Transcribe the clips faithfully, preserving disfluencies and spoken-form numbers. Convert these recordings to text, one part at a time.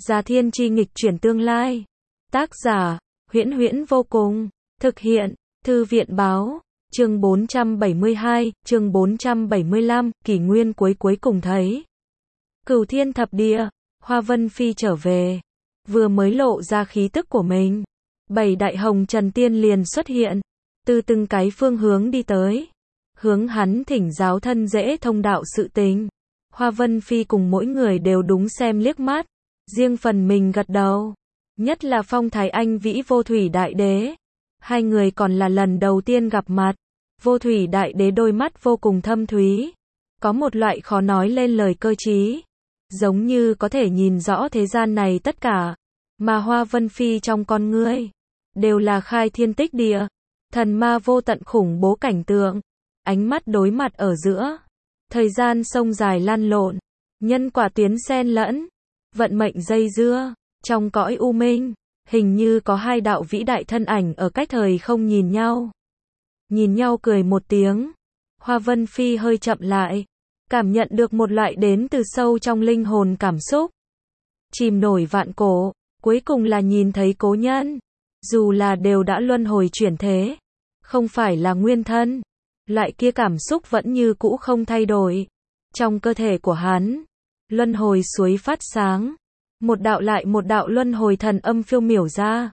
Gia Thiên chi nghịch chuyển tương lai. Tác giả, Huyễn Huyễn vô cùng. Thực hiện, Thư viện báo. Chương bốn trăm bảy mươi hai, chương bốn trăm bảy mươi lăm, kỷ nguyên cuối cuối cùng thấy. Cửu thiên thập địa, Hoa Vân Phi trở về. Vừa mới lộ ra khí tức của mình. Bảy đại hồng trần tiên liền xuất hiện. Từ từng cái phương hướng đi tới. Hướng hắn thỉnh giáo thân dễ thông đạo sự tình. Hoa Vân Phi cùng mỗi người đều đúng xem liếc mắt. Riêng phần mình gật đầu. Nhất là Phong Thái Anh Vĩ Vô Thủy Đại Đế. Hai người còn là lần đầu tiên gặp mặt. Vô Thủy Đại Đế đôi mắt vô cùng thâm thúy. Có một loại khó nói lên lời cơ trí. Giống như có thể nhìn rõ thế gian này tất cả. Mà Hoa Vân Phi trong con ngươi. Đều là khai thiên tích địa. Thần ma vô tận khủng bố cảnh tượng. Ánh mắt đối mặt ở giữa. Thời gian sông dài lăn lộn. Nhân quả tuyến xen lẫn. Vận mệnh dây dưa. Trong cõi u minh. Hình như có hai đạo vĩ đại thân ảnh ở cách thời không nhìn nhau. Nhìn nhau cười một tiếng. Hoa Vân Phi hơi chậm lại. Cảm nhận được một loại đến từ sâu trong linh hồn cảm xúc. Chìm nổi vạn cổ. Cuối cùng là nhìn thấy cố nhân. Dù là đều đã luân hồi chuyển thế. Không phải là nguyên thân. Loại kia cảm xúc vẫn như cũ không thay đổi. Trong cơ thể của hắn. Luân hồi suối phát sáng. Một đạo lại một đạo luân hồi thần âm phiêu miểu ra.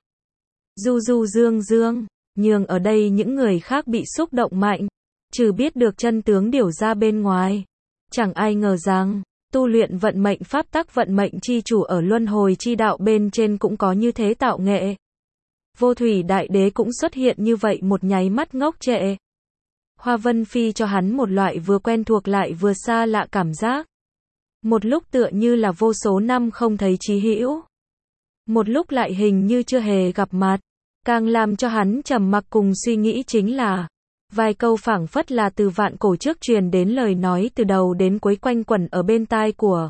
Du du dương dương. Nhưng ở đây những người khác bị xúc động mạnh. Trừ biết được chân tướng điều ra bên ngoài. Chẳng ai ngờ rằng. Tu luyện vận mệnh pháp tắc vận mệnh chi chủ ở luân hồi chi đạo bên trên cũng có như thế tạo nghệ. Vô Thủy Đại Đế cũng xuất hiện như vậy một nháy mắt ngốc trệ. Hoa Vân Phi cho hắn một loại vừa quen thuộc lại vừa xa lạ cảm giác. Một lúc tựa như là vô số năm không thấy chí hữu. Một lúc lại hình như chưa hề gặp mặt. Càng làm cho hắn trầm mặc cùng suy nghĩ chính là vài câu phảng phất là từ vạn cổ trước truyền đến lời nói từ đầu đến cuối quanh quẩn ở bên tai của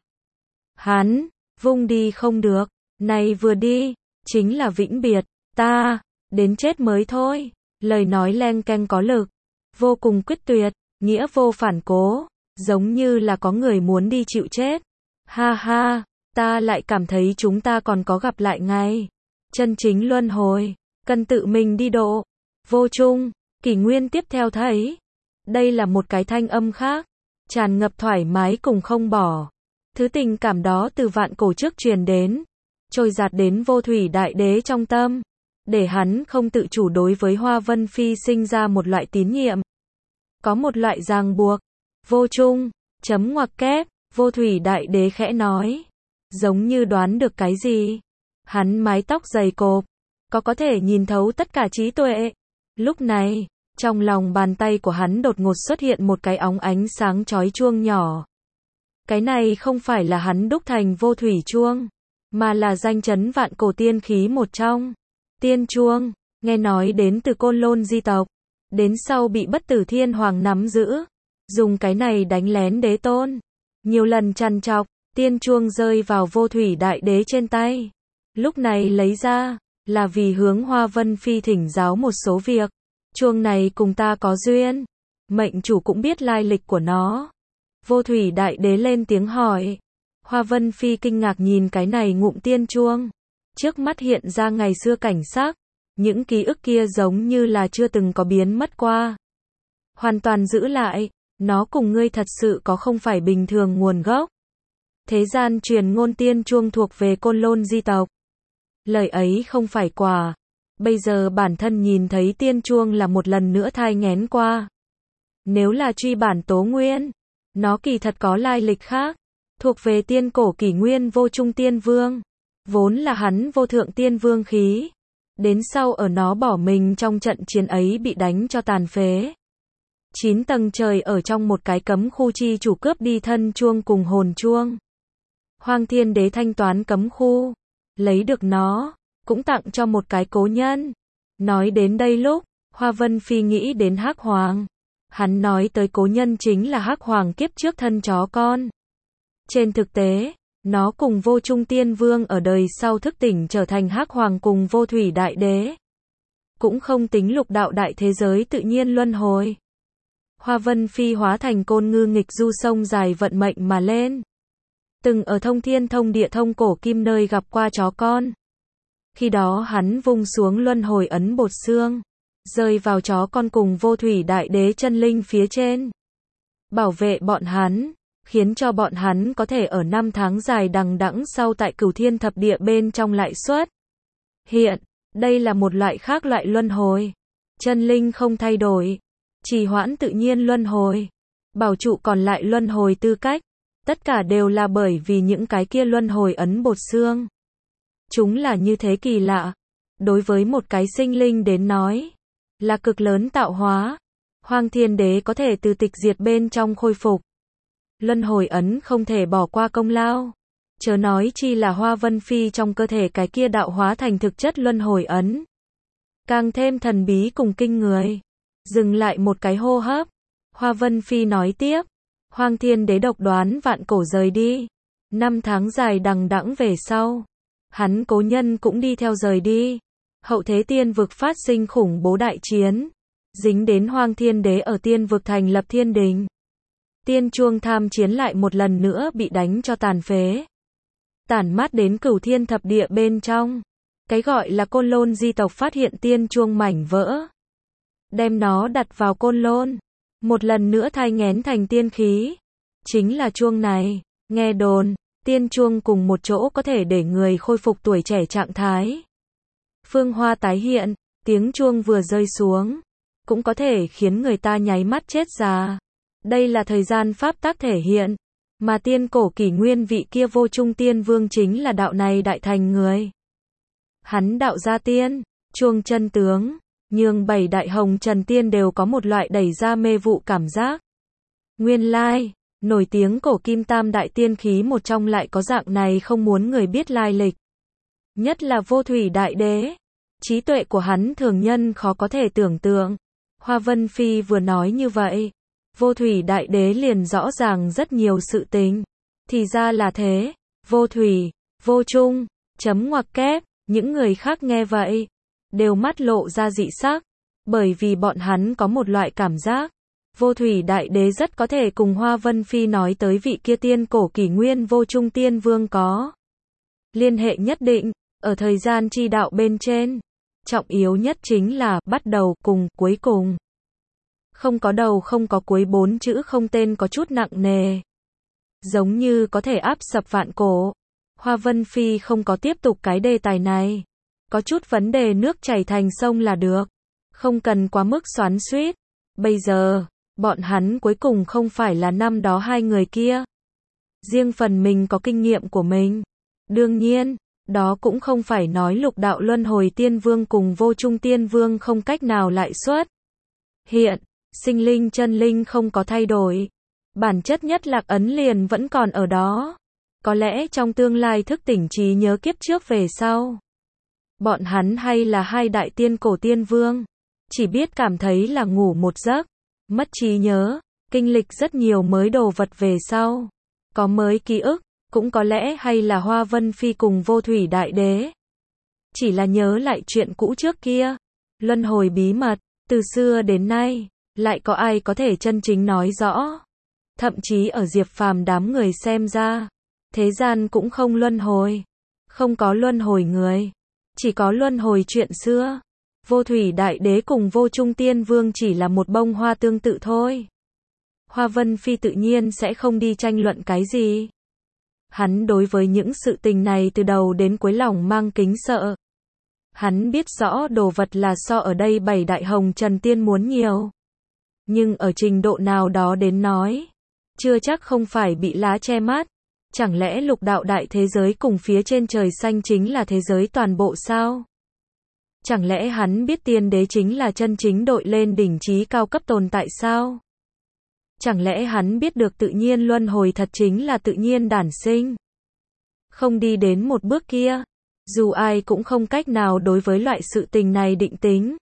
hắn. Vung đi không được. Này vừa đi. Chính là vĩnh biệt. Ta. Đến chết mới thôi. Lời nói len keng có lực. Vô cùng quyết tuyệt. Nghĩa vô phản cố. Giống như là có người muốn đi chịu chết. Ha ha. Ta lại cảm thấy chúng ta còn có gặp lại ngày. Chân chính luân hồi. Cần tự mình đi độ. Vô chung. Kỷ nguyên tiếp theo thấy. Đây là một cái thanh âm khác. Tràn ngập thoải mái cùng không bỏ. Thứ tình cảm đó từ vạn cổ trước truyền đến. Trôi dạt đến Vô Thủy Đại Đế trong tâm. Để hắn không tự chủ đối với Hoa Vân Phi sinh ra một loại tín nhiệm. Có một loại ràng buộc. Vô chung. Chấm ngoặc kép. Vô Thủy Đại Đế khẽ nói. Giống như đoán được cái gì. Hắn mái tóc dày cộp. Có có thể nhìn thấu tất cả trí tuệ. Lúc này, trong lòng bàn tay của hắn đột ngột xuất hiện một cái óng ánh sáng chói chuông nhỏ. Cái này không phải là hắn đúc thành vô thủy chuông, mà là danh chấn vạn cổ tiên khí một trong. Tiên chuông, nghe nói đến từ Côn Lôn di tộc, đến sau bị Bất Tử Thiên Hoàng nắm giữ, dùng cái này đánh lén đế tôn. Nhiều lần trằn trọc, tiên chuông rơi vào Vô Thủy Đại Đế trên tay. Lúc này lấy ra, là vì hướng Hoa Vân Phi thỉnh giáo một số việc. Chuông này cùng ta có duyên. Mệnh chủ cũng biết lai lịch của nó. Vô Thủy Đại Đế lên tiếng hỏi. Hoa Vân Phi kinh ngạc nhìn cái này ngụm tiên chuông. Trước mắt hiện ra ngày xưa cảnh sắc. Những ký ức kia giống như là chưa từng có biến mất qua. Hoàn toàn giữ lại. Nó cùng ngươi thật sự có không phải bình thường nguồn gốc. Thế gian truyền ngôn tiên chuông thuộc về Côn Lôn di tộc. Lời ấy không phải quả. Bây giờ bản thân nhìn thấy tiên chuông là một lần nữa thai nghén qua. Nếu là truy bản tố nguyên, nó kỳ thật có lai lịch khác. Thuộc về tiên cổ kỷ nguyên vô trung tiên vương. Vốn là hắn vô thượng tiên vương khí. Đến sau ở nó bỏ mình trong trận chiến ấy bị đánh cho tàn phế. Chín tầng trời ở trong một cái cấm khu chi chủ cướp đi thân chuông cùng hồn chuông. Hoang Thiên Đế thanh toán cấm khu. Lấy được nó, cũng tặng cho một cái cố nhân. Nói đến đây lúc, Hoa Vân Phi nghĩ đến Hắc Hoàng. Hắn nói tới cố nhân chính là Hắc Hoàng kiếp trước thân chó con. Trên thực tế, nó cùng Vô Trung Tiên Vương ở đời sau thức tỉnh trở thành Hắc Hoàng cùng Vô Thủy Đại Đế. Cũng không tính lục đạo đại thế giới tự nhiên luân hồi. Hoa Vân Phi hóa thành côn ngư nghịch du sông dài vận mệnh mà lên. từng ở thông thiên thông địa thông cổ kim nơi gặp qua chó con. Khi đó hắn vung xuống luân hồi ấn bột xương, rơi vào chó con cùng vô thủy đại đế chân linh phía trên. Bảo vệ bọn hắn, khiến cho bọn hắn có thể ở năm tháng dài đằng đẵng sau tại cửu thiên thập địa bên trong lại xuất hiện. Đây là một loại khác loại luân hồi. Chân linh không thay đổi, trì hoãn tự nhiên luân hồi, bảo trụ còn lại luân hồi tư cách. Tất cả đều là bởi vì những cái kia luân hồi ấn bột xương. Chúng là như thế kỳ lạ. Đối với một cái sinh linh đến nói, là cực lớn tạo hóa. Hoang Thiên Đế có thể từ tịch diệt bên trong khôi phục. Luân hồi ấn không thể bỏ qua công lao. Chớ nói chi là Hoa Vân Phi trong cơ thể cái kia đạo hóa thành thực chất luân hồi ấn. Càng thêm thần bí cùng kinh người. Dừng lại một cái hô hấp. Hoa Vân Phi nói tiếp. Hoang Thiên Đế độc đoán vạn cổ rời đi. Năm tháng dài đằng đẵng về sau. Hắn cố nhân cũng đi theo rời đi. Hậu thế tiên vực phát sinh khủng bố đại chiến. Dính đến Hoang Thiên Đế ở tiên vực thành lập thiên đình. Tiên chuông tham chiến lại một lần nữa bị đánh cho tàn phế. Tản mát đến cửu thiên thập địa bên trong. Cái gọi là Côn Lôn di tộc phát hiện tiên chuông mảnh vỡ. Đem nó đặt vào Côn Lôn. Một lần nữa thai nghén thành tiên khí. Chính là chuông này. Nghe đồn, tiên chuông cùng một chỗ có thể để người khôi phục tuổi trẻ trạng thái. Phương hoa tái hiện, tiếng chuông vừa rơi xuống. Cũng có thể khiến người ta nháy mắt chết già. Đây là thời gian pháp tác thể hiện. Mà tiên cổ kỷ nguyên vị kia vô trung tiên vương chính là đạo này đại thành người. Hắn đạo gia tiên, chuông chân tướng, nhường bảy đại hồng trần tiên đều có một loại đẩy ra mê vụ cảm giác. Nguyên lai, nổi tiếng cổ kim tam đại tiên khí một trong lại có dạng này không muốn người biết lai lịch. Nhất là vô thủy đại đế. Trí tuệ của hắn thường nhân khó có thể tưởng tượng. Hoa Vân Phi vừa nói như vậy. Vô thủy đại đế liền rõ ràng rất nhiều sự tình. Thì ra là thế. Vô thủy, vô trung, chấm ngoặc kép. Những người khác nghe vậy. Đều mắt lộ ra dị sắc. Bởi vì bọn hắn có một loại cảm giác. Vô thủy đại đế rất có thể cùng Hoa Vân Phi nói tới vị kia tiên cổ kỷ nguyên vô trung tiên vương có liên hệ nhất định. Ở thời gian chi đạo bên trên. Trọng yếu nhất chính là bắt đầu cùng cuối cùng. Không có đầu không có cuối bốn chữ không tên có chút nặng nề. Giống như có thể áp sập vạn cổ. Hoa Vân Phi không có tiếp tục cái đề tài này. Có chút vấn đề nước chảy thành sông là được. Không cần quá mức xoắn xuýt. Bây giờ, bọn hắn cuối cùng không phải là năm đó hai người kia. Riêng phần mình có kinh nghiệm của mình. Đương nhiên, đó cũng không phải nói lục đạo luân hồi tiên vương cùng vô trung tiên vương không cách nào lại xuất hiện. Sinh linh chân linh không có thay đổi. Bản chất nhất lạc ấn liền vẫn còn ở đó. Có lẽ trong tương lai thức tỉnh trí nhớ kiếp trước về sau. Bọn hắn hay là hai đại tiên cổ tiên vương. Chỉ biết cảm thấy là ngủ một giấc. Mất trí nhớ. Kinh lịch rất nhiều mới đồ vật về sau. Có mới ký ức. Cũng có lẽ hay là Hoa Vân Phi cùng vô thủy đại đế. Chỉ là nhớ lại chuyện cũ trước kia. Luân hồi bí mật. Từ xưa đến nay. Lại có ai có thể chân chính nói rõ. Thậm chí ở Diệp Phàm đám người xem ra. Thế gian cũng không luân hồi. Không có luân hồi người. Chỉ có luân hồi chuyện xưa. Vô thủy đại đế cùng vô trung tiên vương chỉ là một bông hoa tương tự thôi. Hoa Vân Phi tự nhiên sẽ không đi tranh luận cái gì. Hắn đối với những sự tình này từ đầu đến cuối lòng mang kính sợ. Hắn biết rõ đồ vật là so ở đây bảy đại hồng trần tiên muốn nhiều. Nhưng ở trình độ nào đó đến nói. Chưa chắc không phải bị lá che mắt. Chẳng lẽ lục đạo đại thế giới cùng phía trên trời xanh chính là thế giới toàn bộ sao? Chẳng lẽ hắn biết tiên đế chính là chân chính đội lên đỉnh trí cao cấp tồn tại sao? Chẳng lẽ hắn biết được tự nhiên luân hồi thật chính là tự nhiên đản sinh? Không đi đến một bước kia. Dù ai cũng không cách nào đối với loại sự tình này định tính.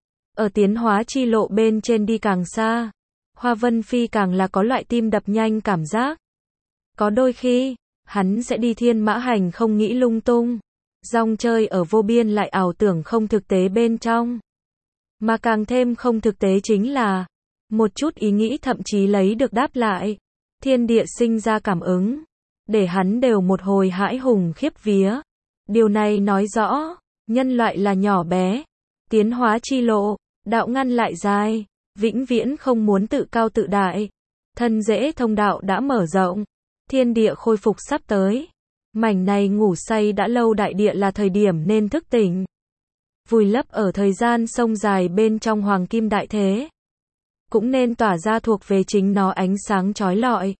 Ở tiến hóa chi lộ bên trên đi càng xa. Hoa Vân Phi càng là có loại tim đập nhanh cảm giác. Có đôi khi, hắn sẽ đi thiên mã hành không nghĩ lung tung. Rong chơi ở vô biên lại ảo tưởng không thực tế bên trong. Mà càng thêm không thực tế chính là, một chút ý nghĩ thậm chí lấy được đáp lại. Thiên địa sinh ra cảm ứng. để hắn đều một hồi hãi hùng khiếp vía. Điều này nói rõ, nhân loại là nhỏ bé, tiến hóa chi lộ, đạo ngăn lại dài, vĩnh viễn không muốn tự cao tự đại. Thân rễ thông đạo đã mở rộng, thiên địa khôi phục sắp tới. Mảnh này ngủ say đã lâu đại địa là thời điểm nên thức tỉnh. Vùi lấp ở thời gian sông dài bên trong hoàng kim đại thế. Cũng nên tỏa ra thuộc về chính nó ánh sáng chói lọi.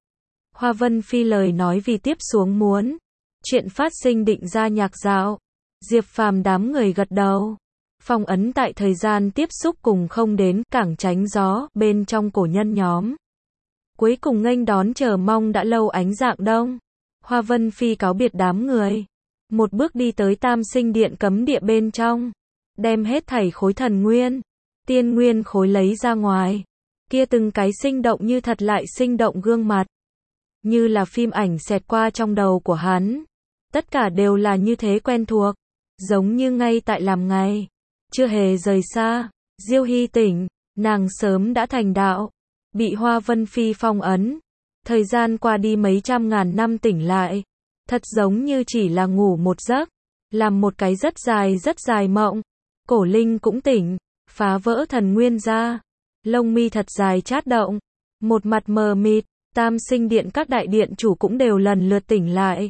Hoa Vân Phi lời nói vì tiếp xuống muốn. Chuyện phát sinh định ra nhạc dạo. Diệp Phàm đám người gật đầu. Phong ấn tại thời gian tiếp xúc cùng không đến cảng tránh gió bên trong cổ nhân nhóm. Cuối cùng nghênh đón chờ mong đã lâu ánh dạng đông. Hoa Vân Phi cáo biệt đám người. Một bước đi tới Tam Sinh Điện cấm địa bên trong. Đem hết thảy khối thần nguyên, tiên nguyên khối lấy ra ngoài. Kia từng cái sinh động như thật lại sinh động gương mặt. Như là phim ảnh xẹt qua trong đầu của hắn. Tất cả đều là như thế quen thuộc. Giống như ngay tại làm ngày. Chưa hề rời xa. Diêu Hy tỉnh, nàng sớm đã thành đạo. Bị Hoa Vân Phi phong ấn. Thời gian qua đi mấy trăm ngàn năm tỉnh lại. Thật giống như chỉ là ngủ một giấc. Làm một cái rất dài rất dài mộng. Cổ Linh cũng tỉnh. Phá vỡ thần nguyên ra. Lông mi thật dài chát động. Một mặt mờ mịt. Tam Sinh Điện các đại điện chủ cũng đều lần lượt tỉnh lại.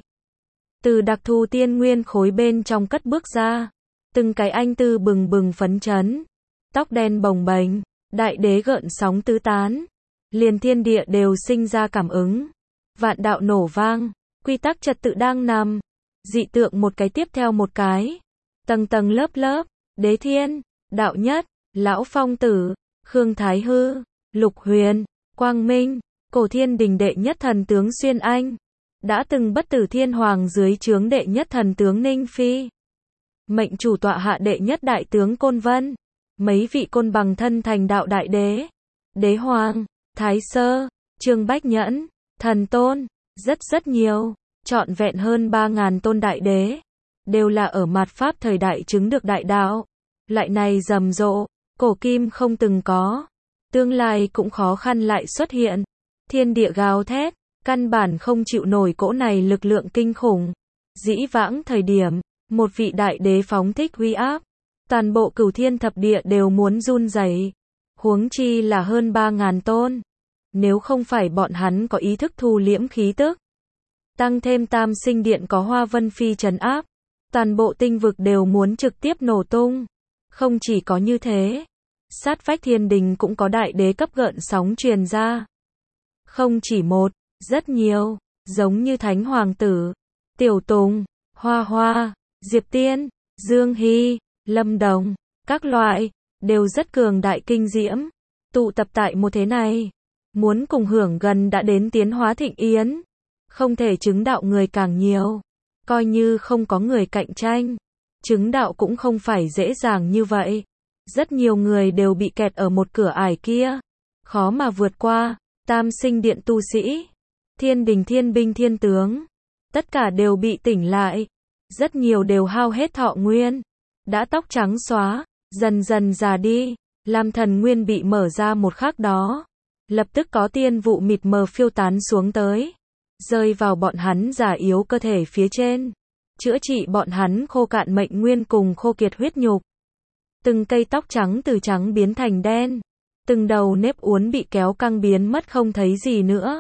Từ đặc thù tiên nguyên khối bên trong cất bước ra. Từng cái anh tư bừng bừng phấn chấn. Tóc đen bồng bềnh. Đại đế gợn sóng tứ tán. Liền thiên địa đều sinh ra cảm ứng. Vạn đạo nổ vang. Quy tắc trật tự đang nằm. Dị tượng một cái tiếp theo một cái. Tầng tầng lớp lớp. Đế thiên, đạo nhất, lão phong tử, Khương Thái Hư, Lục Huyền, Quang Minh, cổ thiên đình đệ nhất thần tướng Xuyên Anh. Đã từng bất tử thiên hoàng dưới trướng đệ nhất thần tướng Ninh Phi. Mệnh chủ tọa hạ đệ nhất đại tướng Côn Vân. Mấy vị côn bằng thân thành đạo đại đế. Đế hoàng, Thái Sơ, Trương Bách Nhẫn, Thần Tôn. Rất rất nhiều. Trọn vẹn hơn ba ngàn tôn đại đế. Đều là ở mạt pháp thời đại chứng được đại đạo. Lại này rầm rộ. Cổ kim không từng có. Tương lai cũng khó khăn lại xuất hiện. Thiên địa gào thét. Căn bản không chịu nổi cỗ này lực lượng kinh khủng. Dĩ vãng thời điểm. Một vị đại đế phóng thích uy áp. Toàn bộ cửu thiên thập địa đều muốn run rẩy. Huống chi là hơn ba ngàn tôn. Nếu không phải bọn hắn có ý thức thu liễm khí tức. Tăng thêm Tam Sinh Điện có Hoa Vân Phi trấn áp. Toàn bộ tinh vực đều muốn trực tiếp nổ tung. Không chỉ có như thế. Sát vách thiên đình cũng có đại đế cấp gợn sóng truyền ra. Không chỉ một, rất nhiều. Giống như Thánh Hoàng Tử, Tiểu Tùng, Hoa Hoa, Diệp Tiên, Dương Hy, Lâm Đồng. Các loại, đều rất cường đại kinh diễm. Tụ tập tại một thế này. Muốn cùng hưởng gần đã đến tiến hóa thịnh yến. Không thể chứng đạo người càng nhiều. Coi như không có người cạnh tranh. Chứng đạo cũng không phải dễ dàng như vậy. Rất nhiều người đều bị kẹt ở một cửa ải kia. Khó mà vượt qua. Tam Sinh Điện tu sĩ. Thiên đình thiên binh thiên tướng. Tất cả đều bị tỉnh lại. Rất nhiều đều hao hết thọ nguyên. Đã tóc trắng xóa. Dần dần già đi. Làm thần nguyên bị mở ra một khắc đó. Lập tức có tiên vụ mịt mờ phiêu tán xuống tới. Rơi vào bọn hắn già yếu cơ thể phía trên. Chữa trị bọn hắn khô cạn mệnh nguyên cùng khô kiệt huyết nhục. Từng cây tóc trắng từ trắng biến thành đen. Từng đầu nếp uốn bị kéo căng biến mất không thấy gì nữa.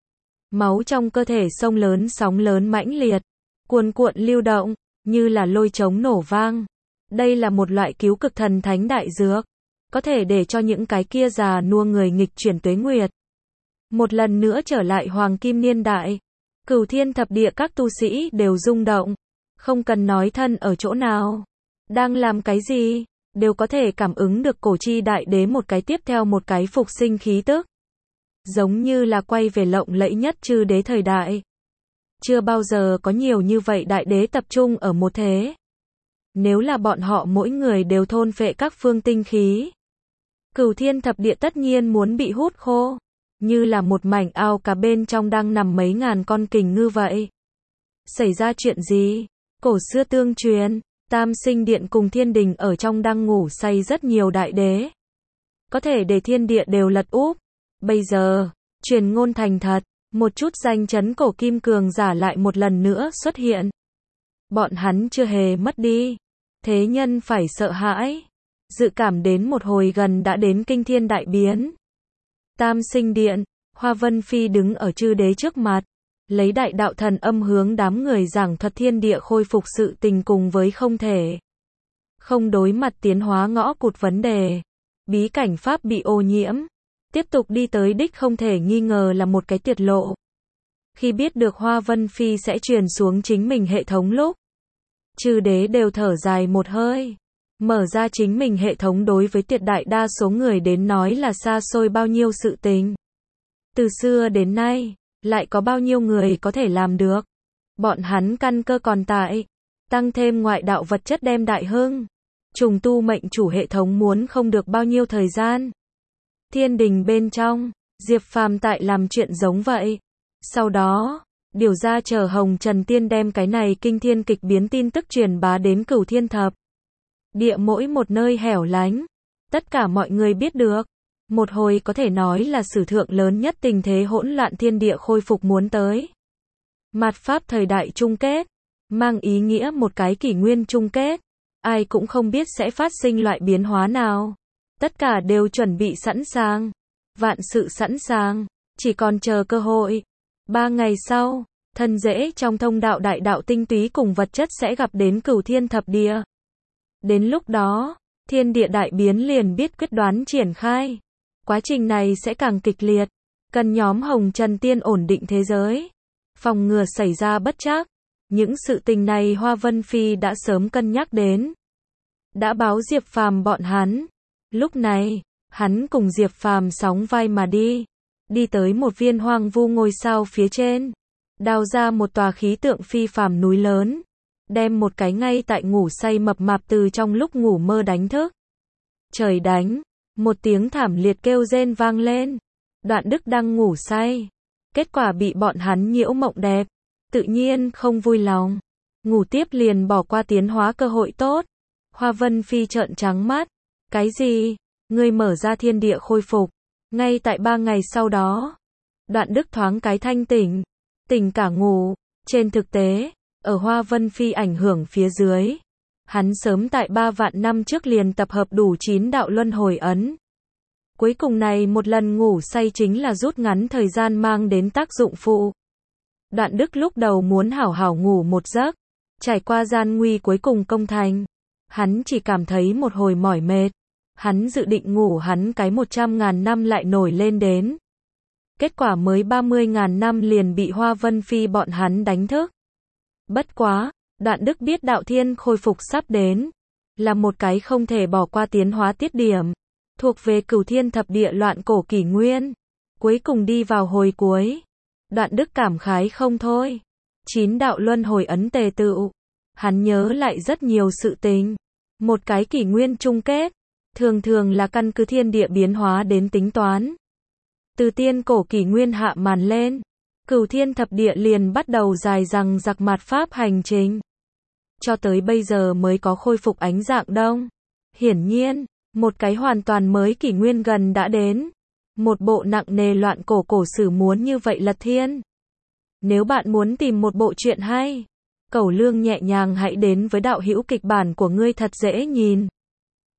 Máu trong cơ thể sông lớn sóng lớn mãnh liệt. Cuồn cuộn lưu động, như là lôi trống nổ vang. Đây là một loại cứu cực thần thánh đại dược. Có thể để cho những cái kia già nua người nghịch chuyển tuế nguyệt. Một lần nữa trở lại hoàng kim niên đại. Cửu thiên thập địa các tu sĩ đều rung động. Không cần nói thân ở chỗ nào. Đang làm cái gì. Đều có thể cảm ứng được cổ chi đại đế một cái tiếp theo một cái phục sinh khí tức. Giống như là quay về lộng lẫy nhất chư đế thời đại. Chưa bao giờ có nhiều như vậy đại đế tập trung ở một thế. Nếu là bọn họ mỗi người đều thôn phệ các phương tinh khí. Cửu thiên thập địa tất nhiên muốn bị hút khô. Như là một mảnh ao cá bên trong đang nằm mấy ngàn con kình ngư vậy. Xảy ra chuyện gì? Cổ xưa tương truyền, Tam Sinh Điện cùng thiên đình ở trong đang ngủ say rất nhiều đại đế. Có thể để thiên địa đều lật úp. Bây giờ, truyền ngôn thành thật, Một chút danh chấn cổ kim cường giả lại một lần nữa xuất hiện. Bọn hắn chưa hề mất đi. Thế nhân phải sợ hãi. Dự cảm đến một hồi gần đã đến kinh thiên đại biến. Tam sinh điện, Hoa Vân Phi đứng ở chư đế trước mặt. Lấy đại đạo thần âm hướng đám người giảng thuật thiên địa khôi phục sự tình cùng với không thể. Không đối mặt tiến hóa ngõ cụt vấn đề. Bí cảnh pháp bị ô nhiễm. Tiếp tục đi tới đích không thể nghi ngờ là một cái tiệt lộ. Khi biết được Hoa Vân Phi sẽ truyền xuống chính mình hệ thống lúc. Chư đế đều thở dài một hơi. Mở ra chính mình hệ thống đối với tuyệt đại đa số người đến nói là xa xôi bao nhiêu sự tình. Từ xưa đến nay, lại có bao nhiêu người có thể làm được. Bọn hắn căn cơ còn tại. Tăng thêm ngoại đạo vật chất đem đại hưng. Trùng tu mệnh chủ hệ thống muốn không được bao nhiêu thời gian. Thiên đình bên trong, Diệp Phàm tại làm chuyện giống vậy. Sau đó, điều ra chờ Hồng Trần Tiên đem cái này kinh thiên kịch biến tin tức truyền bá đến Cửu Thiên Thập Địa mỗi một nơi hẻo lánh. Tất cả mọi người biết được. Một hồi có thể nói là sử thượng lớn nhất tình thế hỗn loạn thiên địa khôi phục muốn tới. Mạt Pháp thời đại chung kết. Mang ý nghĩa một cái kỷ nguyên chung kết. Ai cũng không biết sẽ phát sinh loại biến hóa nào. Tất cả đều chuẩn bị sẵn sàng. Vạn sự sẵn sàng. Chỉ còn chờ cơ hội. Ba ngày sau, thân rễ trong thông đạo đại đạo tinh túy cùng vật chất sẽ gặp đến Cửu Thiên Thập Địa. Đến lúc đó, thiên địa đại biến liền biết quyết đoán triển khai. Quá trình này sẽ càng kịch liệt. Cần nhóm Hồng Trần Tiên ổn định thế giới. Phòng ngừa xảy ra bất trắc. Những sự tình này Hoa Vân Phi đã sớm cân nhắc đến. Đã báo Diệp Phàm bọn hắn. Lúc này, hắn cùng Diệp Phàm sóng vai mà đi. Đi tới một viên hoang vu ngôi sao phía trên. Đào ra một tòa khí tượng phi phàm núi lớn. Đem một cái ngay tại ngủ say mập mạp từ trong lúc ngủ mơ đánh thức. Trời đánh. Một tiếng thảm liệt kêu rên vang lên. Đoạn Đức đang ngủ say. Kết quả bị bọn hắn nhiễu mộng đẹp. Tự nhiên không vui lòng. Ngủ tiếp liền bỏ qua tiến hóa cơ hội tốt. Hoa Vân Phi trợn trắng mắt. Cái gì? Ngươi mở ra thiên địa khôi phục. Ngay tại ba ngày sau đó. Đoạn Đức thoáng cái thanh tỉnh. Tỉnh cả ngủ. Trên thực tế, ở Hoa Vân Phi ảnh hưởng phía dưới. Hắn sớm tại ba vạn năm trước liền tập hợp đủ chín đạo luân hồi ấn. Cuối cùng này một lần ngủ say chính là rút ngắn thời gian mang đến tác dụng phụ. Đoạn Đức lúc đầu muốn hảo hảo ngủ một giấc. Trải qua gian nguy cuối cùng công thành. Hắn chỉ cảm thấy một hồi mỏi mệt. Hắn dự định ngủ hắn cái một trăm ngàn năm lại nổi lên đến. Kết quả mới ba mươi ngàn năm liền bị Hoa Vân Phi bọn hắn đánh thức. Bất quá, Đoạn Đức biết đạo thiên khôi phục sắp đến. Là một cái không thể bỏ qua tiến hóa tiết điểm. Thuộc về Cửu Thiên Thập Địa loạn cổ kỷ nguyên. Cuối cùng đi vào hồi cuối. Đoạn Đức cảm khái không thôi. Chín đạo luân hồi ấn tề tựu. Hắn nhớ lại rất nhiều sự tình. Một cái kỷ nguyên chung kết. Thường thường là căn cứ thiên địa biến hóa đến tính toán. Từ tiên cổ kỷ nguyên hạ màn lên. Cửu Thiên Thập Địa liền bắt đầu dài dằng dặc mạt pháp hành trình. Cho tới bây giờ mới có khôi phục ánh dạng đông. Hiển nhiên, một cái hoàn toàn mới kỷ nguyên gần đã đến. Một bộ nặng nề loạn cổ cổ sử muốn như vậy lật thiên. Nếu bạn muốn tìm một bộ truyện hay, Cẩu Lương nhẹ nhàng hãy đến với đạo hữu kịch bản của ngươi thật dễ nhìn.